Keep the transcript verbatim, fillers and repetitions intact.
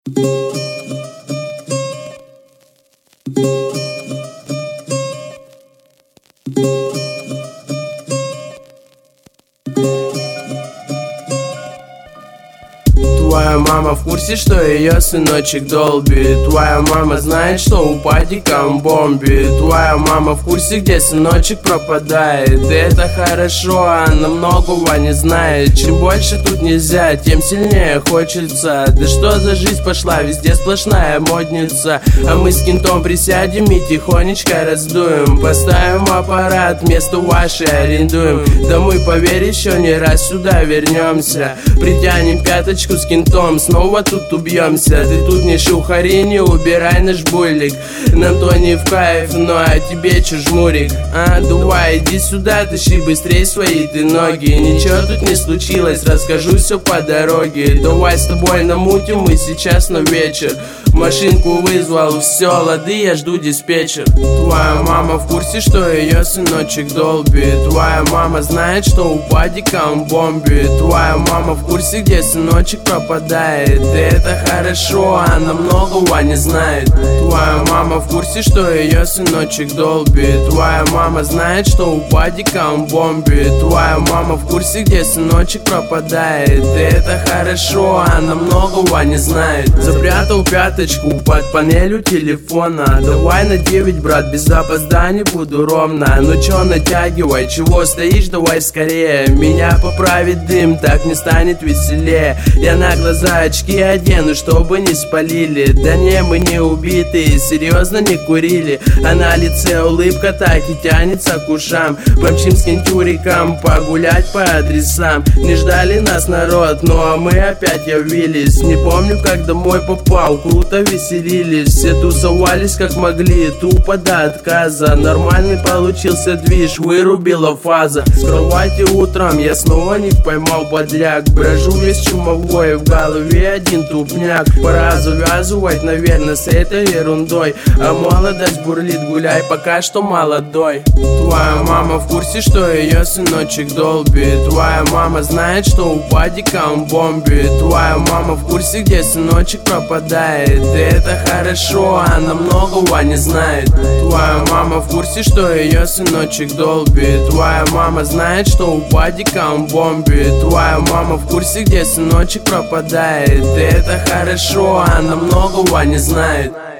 Твоя мама в курсе, что ее сыночек долбит? Твоя мама знает, что у падика он бомбит? Твоя мама в курсе, где сыночек пропадает? И это хорошо, она многого не знает. Чем больше тут нельзя, тем сильнее хочется. Да что за жизнь пошла, везде сплошная модница. А мы с кентом присядем и тихонечко раздуем. Поставим аппарат, место ваше арендуем. Да мы, поверь, еще не раз сюда вернемся. Притянем пяточку с кентом, снова тут убьемся. Ты тут не шухари, не убирай наш булик. Нам то не в кайф, но а тебе че жмурик? А, давай, иди сюда, тащи быстрей свои ты ноги. Ничего тут не случилось, расскажу все по дороге. Давай с тобой намутим мы сейчас на вечер. Машинку вызвал, все, лады, я жду диспетчер. Твоя мама в курсе, что ее сыночек долбит? Твоя мама знает, что у падика он бомбит? Твоя мама в курсе, где сыночек пропадает? И это хорошо, она многого не знает. Твоя мама в курсе, что ее сыночек долбит? Твоя мама знает, что у падика он бомбит? Твоя мама в курсе, где сыночек пропадает? И это хорошо, она многого не знает. Запрятал пяточку под панелью телефона. Давай на девять, брат, без опозданий буду ровно. Ну чё натягивай, чего стоишь, давай скорее. Меня поправит дым, так не станет веселее. Я на глаза очки одену, чтобы не спалили. Да не, мы не убитые, серьезно не курили. А на лице улыбка так и тянется к ушам. Помчим с кентюриком погулять по адресам. Не ждали нас народ, ну а мы опять явились. Не помню, как домой попал, круто веселились. Все тусовались как могли, тупо до отказа. Нормальный получился движ, вырубила фаза. С кровати утром я снова не поймал бодряк. Брожу весь чумовой, в голове один тупняк. Пора завязывать, наверное, с этой ерундой. А молодость бурлит, гуляй, пока что молодой. Твоя мама в курсе, что ее сыночек долбит? Твоя мама знает, что у падика он бомбит? Твоя мама в курсе, где сыночек пропадает? И это хорошо, она многого не знает. Твоя мама в курсе, что ее сыночек долбит? Твоя мама знает, что у падика он бомбит? Твоя мама в курсе, где сыночек пропадает? И это хорошо, она многого не знает.